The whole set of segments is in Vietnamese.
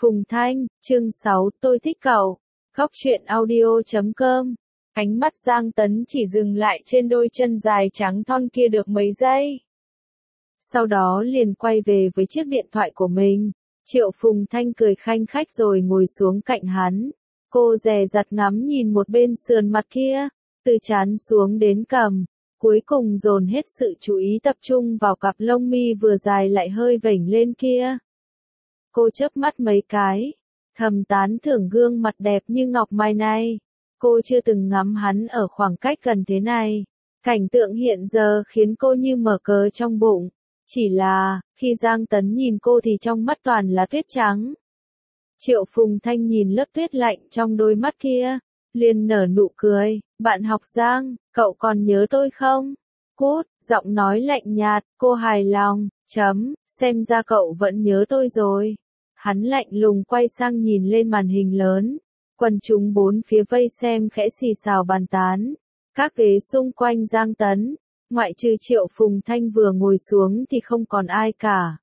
Phùng Thanh, chương 6, tôi thích cậu. Góc truyện audio.com. Ánh mắt Giang Tấn chỉ dừng lại trên đôi chân dài trắng thon kia được mấy giây. Sau đó liền quay về với chiếc điện thoại của mình. Triệu Phùng Thanh cười khanh khách rồi ngồi xuống cạnh hắn. Cô dè dặt ngắm nhìn một bên sườn mặt kia, từ trán xuống đến cằm, cuối cùng dồn hết sự chú ý tập trung vào cặp lông mi vừa dài lại hơi vểnh lên kia. Cô chớp mắt mấy cái, thầm tán thưởng gương mặt đẹp như ngọc mai này. Cô chưa từng ngắm hắn ở khoảng cách gần thế này. Cảnh tượng hiện giờ khiến cô như mở cờ trong bụng. Chỉ là, khi Giang Tấn nhìn cô thì trong mắt toàn là tuyết trắng. Triệu Phùng Thanh nhìn lớp tuyết lạnh trong đôi mắt kia, liền nở nụ cười. Bạn học Giang, cậu còn nhớ tôi không? Cút, giọng nói lạnh nhạt, cô hài lòng, xem ra cậu vẫn nhớ tôi rồi. Hắn lạnh lùng quay sang nhìn lên màn hình lớn. Quần chúng bốn phía vây xem khẽ xì xào bàn tán. Các ghế xung quanh Giang Tấn, ngoại trừ Triệu Phùng Thanh vừa ngồi xuống thì không còn ai cả.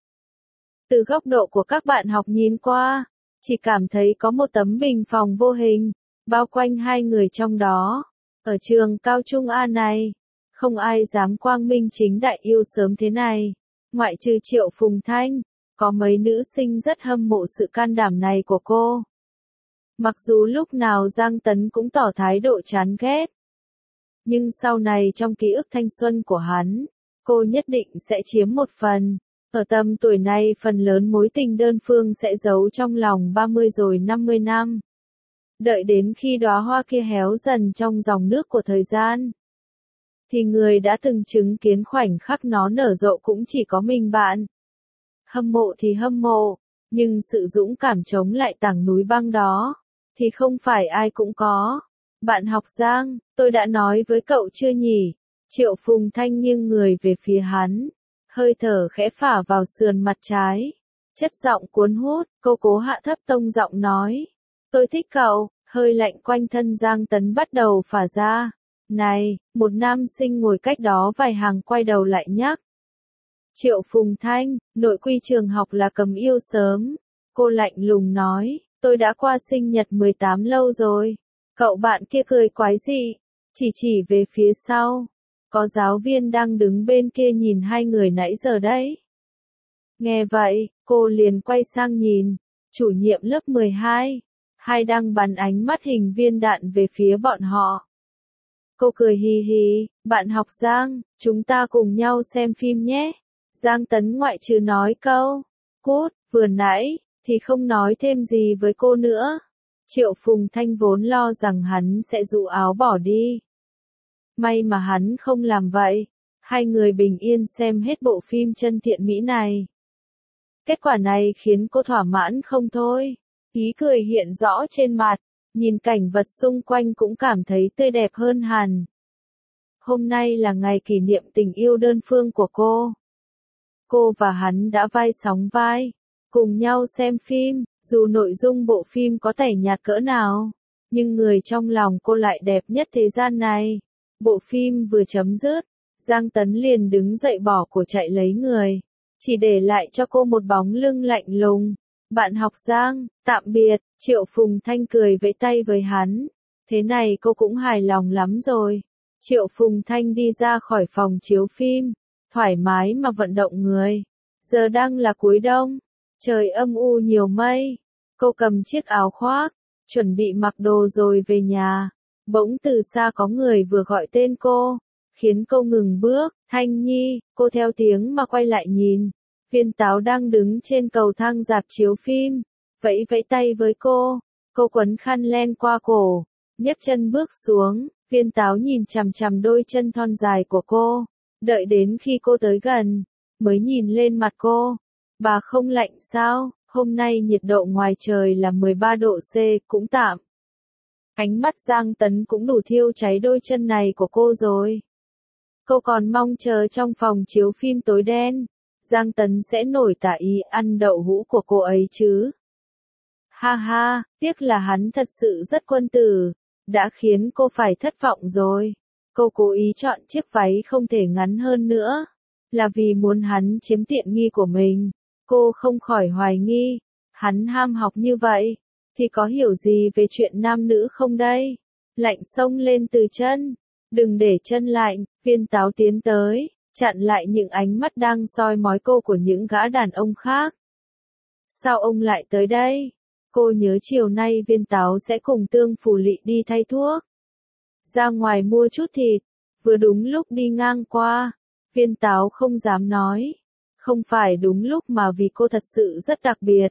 Từ góc độ của các bạn học nhìn qua, chỉ cảm thấy có một tấm bình phòng vô hình, bao quanh hai người trong đó. Ở trường cao trung A này, không ai dám quang minh chính đại yêu sớm thế này. Ngoại trừ Triệu Phùng Thanh, có mấy nữ sinh rất hâm mộ sự can đảm này của cô. Mặc dù lúc nào Giang Tấn cũng tỏ thái độ chán ghét. Nhưng sau này trong ký ức thanh xuân của hắn, cô nhất định sẽ chiếm một phần. Ở tầm tuổi này phần lớn mối tình đơn phương sẽ giấu trong lòng 30 rồi 50 năm. Đợi đến khi đóa hoa kia héo dần trong dòng nước của thời gian, thì người đã từng chứng kiến khoảnh khắc nó nở rộ cũng chỉ có mình bạn. Hâm mộ thì hâm mộ, nhưng sự dũng cảm chống lại tảng núi băng đó, thì không phải ai cũng có. Bạn học Giang, tôi đã nói với cậu chưa nhỉ? Triệu Phùng Thanh nghiêng người về phía hắn, hơi thở khẽ phả vào sườn mặt trái. Chất giọng cuốn hút, cô cố hạ thấp tông giọng nói. Tôi thích cậu, hơi lạnh quanh thân Giang Tấn bắt đầu phả ra. Này, một nam sinh ngồi cách đó vài hàng quay đầu lại nhắc. Triệu Phùng Thanh, nội quy trường học là cấm yêu sớm. Cô lạnh lùng nói, tôi đã qua sinh nhật 18 lâu rồi. Cậu bạn kia cười quái dị, chỉ về phía sau. Có giáo viên đang đứng bên kia nhìn hai người nãy giờ đấy. Nghe vậy, cô liền quay sang nhìn, chủ nhiệm lớp 12. Hai đang bắn ánh mắt hình viên đạn về phía bọn họ. Cô cười hì hì, bạn học Giang, chúng ta cùng nhau xem phim nhé. Giang Tấn ngoại trừ nói câu, cút, vừa nãy, thì không nói thêm gì với cô nữa. Triệu Phùng Thanh vốn lo rằng hắn sẽ dụ áo bỏ đi. May mà hắn không làm vậy. Hai người bình yên xem hết bộ phim chân thiện mỹ này. Kết quả này khiến cô thỏa mãn không thôi. Ý cười hiện rõ trên mặt, nhìn cảnh vật xung quanh cũng cảm thấy tươi đẹp hơn hẳn. Hôm nay là ngày kỷ niệm tình yêu đơn phương của cô. Cô và hắn đã vai sóng vai, cùng nhau xem phim, dù nội dung bộ phim có tẻ nhạt cỡ nào, nhưng người trong lòng cô lại đẹp nhất thế gian này. Bộ phim vừa chấm dứt, Giang Tấn liền đứng dậy bỏ của chạy lấy người, chỉ để lại cho cô một bóng lưng lạnh lùng. Bạn học Giang, tạm biệt. Triệu Phùng Thanh cười vẫy tay với hắn. Thế này cô cũng hài lòng lắm rồi. Triệu Phùng Thanh đi ra khỏi phòng chiếu phim, thoải mái mà vận động người. Giờ đang là cuối đông, trời âm u nhiều mây. Cô cầm chiếc áo khoác, chuẩn bị mặc đồ rồi về nhà. Bỗng từ xa có người vừa gọi tên cô, khiến cô ngừng bước. Thanh Nhi, cô theo tiếng mà quay lại nhìn. Viên Táo đang đứng trên cầu thang rạp chiếu phim, vẫy vẫy tay với cô. Cô quấn khăn len qua cổ, nhấc chân bước xuống. Viên Táo nhìn chằm chằm đôi chân thon dài của cô, đợi đến khi cô tới gần, mới nhìn lên mặt cô. Bà không lạnh sao? Hôm nay nhiệt độ ngoài trời là 13 độ C, cũng tạm. Ánh mắt Giang Tấn cũng đủ thiêu cháy đôi chân này của cô rồi. Cô còn mong chờ trong phòng chiếu phim tối đen, Giang Tấn sẽ nổi tả ý ăn đậu hũ của cô ấy chứ. Ha ha, tiếc là hắn thật sự rất quân tử, đã khiến cô phải thất vọng rồi. Cô cố ý chọn chiếc váy không thể ngắn hơn nữa, là vì muốn hắn chiếm tiện nghi của mình. Cô không khỏi hoài nghi, Hắn ham học như vậy, thì có hiểu gì về chuyện nam nữ không đây? Lạnh xông lên từ chân. Đừng để chân lạnh, Viên Táo tiến tới, chặn lại những ánh mắt đang soi mói cô của những gã đàn ông khác. Sao ông lại tới đây? Cô nhớ chiều nay Viên Táo sẽ cùng Tương Phủ Lị đi thay thuốc. Ra ngoài mua chút thịt, vừa đúng lúc đi ngang qua. Viên Táo không dám nói. Không phải đúng lúc mà vì cô thật sự rất đặc biệt.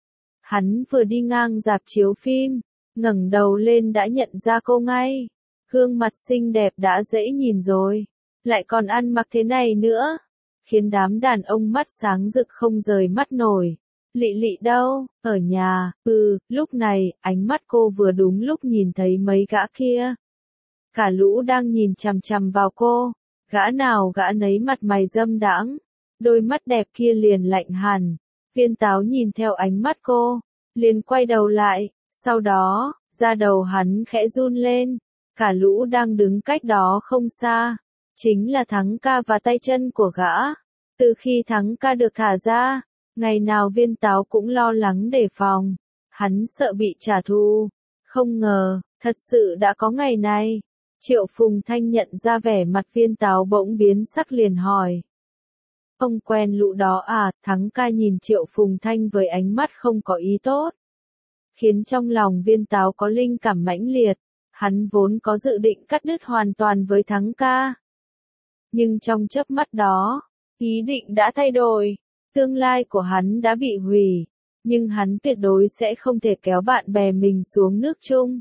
Hắn vừa đi ngang rạp chiếu phim, ngẩng đầu lên đã nhận ra cô ngay. Gương mặt xinh đẹp đã dễ nhìn rồi, lại còn ăn mặc thế này nữa, khiến đám đàn ông mắt sáng rực không rời mắt nổi. Lị Lị đâu? Ở nhà. Lúc này, ánh mắt cô vừa đúng lúc nhìn thấy mấy gã kia. Cả lũ đang nhìn chằm chằm vào cô, gã nào gã nấy mặt mày dâm đãng, đôi mắt đẹp kia liền lạnh hẳn. Viên Táo nhìn theo ánh mắt cô, liền quay đầu lại, sau đó, da đầu hắn khẽ run lên. Cả lũ đang đứng cách đó không xa, chính là Thắng Ca và tay chân của gã. Từ khi Thắng Ca được thả ra, ngày nào Viên Táo cũng lo lắng đề phòng, hắn sợ bị trả thù. Không ngờ, thật sự đã có ngày này. Triệu Phùng Thanh nhận ra vẻ mặt Viên Táo bỗng biến sắc liền hỏi. Ông quen lũ đó à? Thắng Ca nhìn Triệu Phùng Thanh với ánh mắt không có ý tốt, khiến trong lòng Viên Táo có linh cảm mãnh liệt. Hắn vốn có dự định cắt đứt hoàn toàn với Thắng Ca. Nhưng trong chớp mắt đó, ý định đã thay đổi. Tương lai của hắn đã bị hủy. Nhưng hắn tuyệt đối sẽ không thể kéo bạn bè mình xuống nước chung.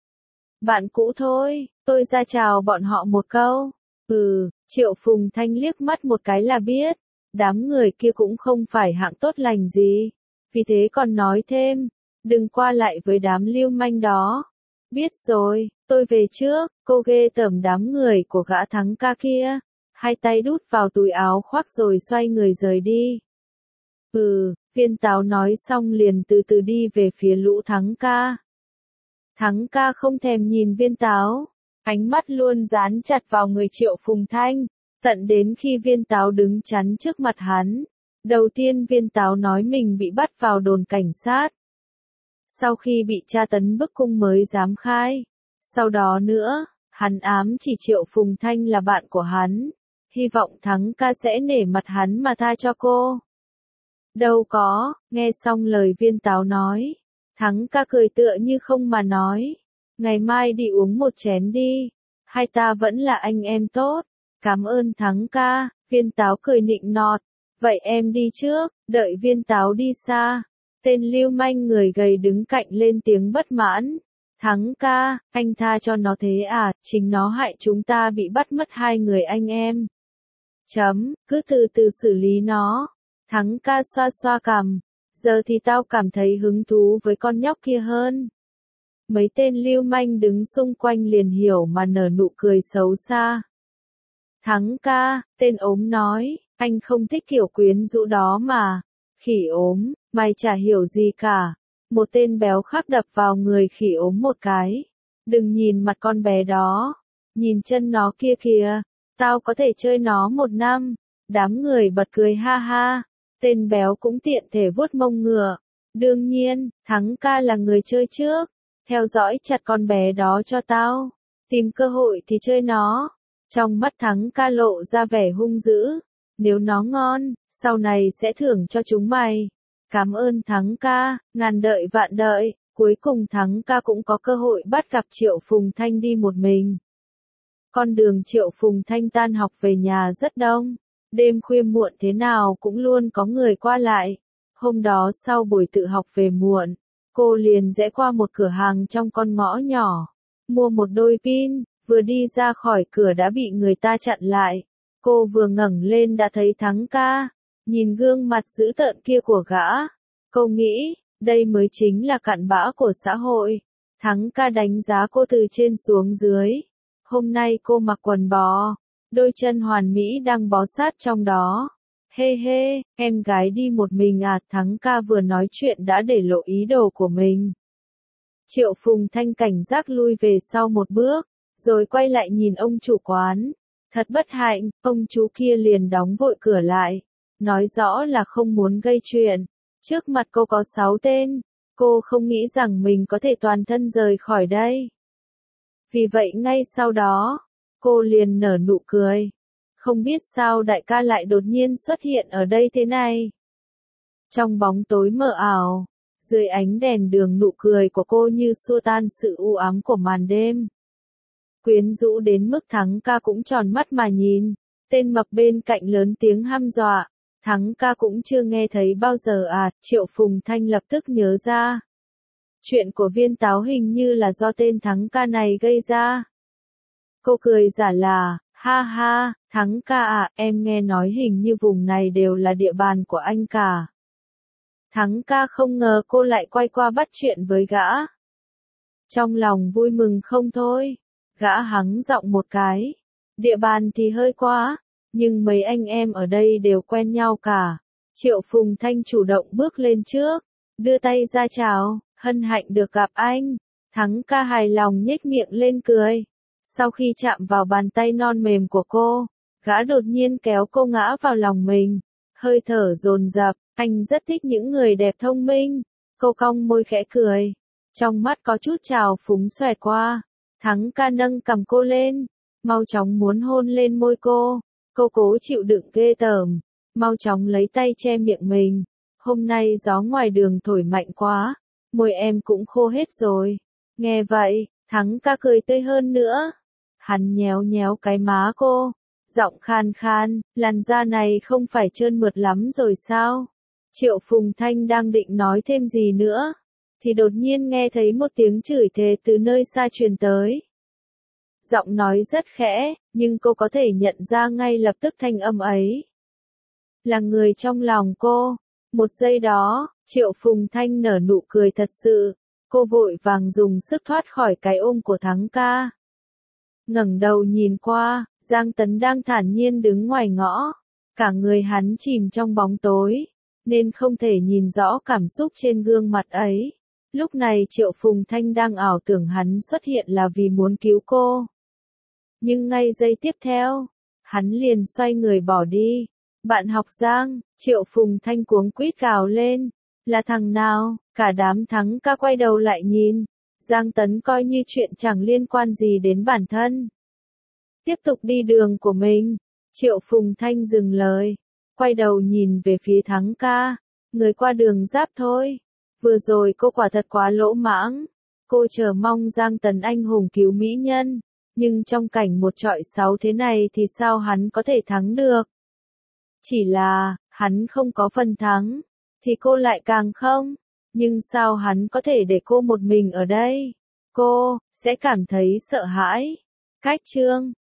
Bạn cũ thôi, tôi ra chào bọn họ một câu. Triệu Phùng Thanh liếc mắt một cái là biết. Đám người kia cũng không phải hạng tốt lành gì. Vì thế còn nói thêm, đừng qua lại với đám lưu manh đó. Biết rồi, tôi về trước. Cô ghê tởm đám người của gã Thắng Ca kia. Hai tay đút vào túi áo khoác rồi xoay người rời đi. Viên Táo nói xong liền từ từ đi về phía lũ Thắng Ca. Thắng Ca không thèm nhìn Viên Táo, ánh mắt luôn dán chặt vào người Triệu Phùng Thanh, tận đến khi Viên Táo đứng chắn trước mặt hắn. Đầu tiên Viên Táo nói mình bị bắt vào đồn cảnh sát. Sau khi bị tra tấn bức cung mới dám khai. Sau đó nữa, hắn ám chỉ Triệu Phùng Thanh là bạn của hắn. Hy vọng Thắng Ca sẽ nể mặt hắn mà tha cho cô. Đâu có, nghe xong lời Viên Táo nói. Thắng Ca cười tựa như không mà nói. Ngày mai đi uống một chén đi. Hai ta vẫn là anh em tốt. Cảm ơn Thắng Ca. Viên Táo cười nịnh nọt. Vậy em đi trước. Đợi Viên Táo đi xa, tên lưu manh người gầy đứng cạnh lên tiếng bất mãn. Thắng Ca, anh tha cho nó thế à? Chính nó hại chúng ta bị bắt mất hai người anh em. Cứ từ từ xử lý nó. Thắng Ca xoa xoa cằm. Giờ thì tao cảm thấy hứng thú với con nhóc kia hơn. Mấy tên lưu manh đứng xung quanh liền hiểu mà nở nụ cười xấu xa. Thắng Ca, tên ốm nói, anh không thích kiểu quyến rũ đó mà. Khỉ ốm, mày chả hiểu gì cả. Một tên béo khác đập vào người khỉ ốm một cái. Đừng nhìn mặt con bé đó. Nhìn chân nó kia kìa. Tao có thể chơi nó 1 năm. Đám người bật cười ha ha. Tên béo cũng tiện thể vuốt mông ngựa. Đương nhiên, Thắng Ca là người chơi trước. Theo dõi chặt con bé đó cho tao. Tìm cơ hội thì chơi nó. Trong mắt Thắng Ca lộ ra vẻ hung dữ. Nếu nó ngon, sau này sẽ thưởng cho chúng mày. Cảm ơn Thắng Ca, ngàn đợi vạn đợi. Cuối cùng Thắng Ca cũng có cơ hội bắt gặp Triệu Phùng Thanh đi một mình. Con đường Triệu Phùng Thanh tan học về nhà rất đông. Đêm khuya muộn thế nào cũng luôn có người qua lại. Hôm đó sau buổi tự học về muộn, cô liền rẽ qua một cửa hàng trong con ngõ nhỏ. Mua một đôi pin, vừa đi ra khỏi cửa đã bị người ta chặn lại. Cô vừa ngẩng lên đã thấy Thắng Ca. Nhìn gương mặt dữ tợn kia của gã. Cô nghĩ, đây mới chính là cặn bã của xã hội. Thắng Ca đánh giá cô từ trên xuống dưới. Hôm nay cô mặc quần bò. Đôi chân hoàn mỹ đang bó sát trong đó. Hê hê, em gái đi một mình à? Thắng Ca vừa nói chuyện đã để lộ ý đồ của mình. Triệu Phùng Thanh cảnh giác lui về sau một bước, rồi quay lại nhìn ông chủ quán. Thật bất hạnh, ông chú kia liền đóng vội cửa lại. Nói rõ là không muốn gây chuyện. Trước mặt cô có 6 tên, cô không nghĩ rằng mình có thể toàn thân rời khỏi đây. Vì vậy ngay sau đó, cô liền nở nụ cười. Không biết sao đại ca lại đột nhiên xuất hiện ở đây thế này. Trong bóng tối mờ ảo, dưới ánh đèn đường nụ cười của cô như xua tan sự u ám của màn đêm. Quyến rũ đến mức Thắng ca cũng tròn mắt mà nhìn, tên mập bên cạnh lớn tiếng hăm dọa. Thắng ca cũng chưa nghe thấy bao giờ à, Triệu Phùng Thanh lập tức nhớ ra. Chuyện của Viên Táo hình như là do tên Thắng ca này gây ra. Cô cười giả là, ha ha, Thắng ca à, em nghe nói hình như vùng này đều là địa bàn của anh cả. Thắng ca không ngờ cô lại quay qua bắt chuyện với gã. Trong lòng vui mừng không thôi, gã hắng giọng một cái. Địa bàn thì hơi quá, nhưng mấy anh em ở đây đều quen nhau cả. Triệu Phùng Thanh chủ động bước lên trước, đưa tay ra chào, hân hạnh được gặp anh. Thắng ca hài lòng nhếch miệng lên cười. Sau khi chạm vào bàn tay non mềm của cô, gã đột nhiên kéo cô ngã vào lòng mình. Hơi thở dồn dập, anh rất thích những người đẹp thông minh. Cô cong môi khẽ cười, trong mắt có chút trào phúng xòe qua. Thắng ca nâng cầm cô lên, mau chóng muốn hôn lên môi cô. Cô cố chịu đựng ghê tởm, mau chóng lấy tay che miệng mình. Hôm nay gió ngoài đường thổi mạnh quá, môi em cũng khô hết rồi. Nghe vậy, Thắng ca cười tươi hơn nữa. Hắn nhéo nhéo cái má cô, giọng khan khan, làn da này không phải trơn mượt lắm rồi sao? Triệu Phùng Thanh đang định nói thêm gì nữa, thì đột nhiên nghe thấy một tiếng chửi thề từ nơi xa truyền tới. Giọng nói rất khẽ, nhưng cô có thể nhận ra ngay lập tức thanh âm ấy là người trong lòng cô. Một giây đó, Triệu Phùng Thanh nở nụ cười thật sự. Cô vội vàng dùng sức thoát khỏi cái ôm của Thắng ca. Ngẩng đầu nhìn qua, Giang Tấn đang thản nhiên đứng ngoài ngõ. Cả người hắn chìm trong bóng tối, nên không thể nhìn rõ cảm xúc trên gương mặt ấy. Lúc này Triệu Phùng Thanh đang ảo tưởng hắn xuất hiện là vì muốn cứu cô. Nhưng ngay giây tiếp theo, hắn liền xoay người bỏ đi. Bạn học Giang, Triệu Phùng Thanh cuống quýt gào lên. Là thằng nào? Cả đám Thắng ca quay đầu lại nhìn. Giang Tấn coi như chuyện chẳng liên quan gì đến bản thân. Tiếp tục đi đường của mình. Triệu Phùng Thanh dừng lời, quay đầu nhìn về phía Thắng ca. Người qua đường giáp thôi. Vừa rồi cô quả thật quá lỗ mãng. Cô chờ mong Giang Tấn anh hùng cứu mỹ nhân. Nhưng trong cảnh một trọi 6 thế này thì sao hắn có thể thắng được? Chỉ là, hắn không có phần thắng, thì cô lại càng không. Nhưng sao hắn có thể để cô một mình ở đây? Cô sẽ cảm thấy sợ hãi. Cách chương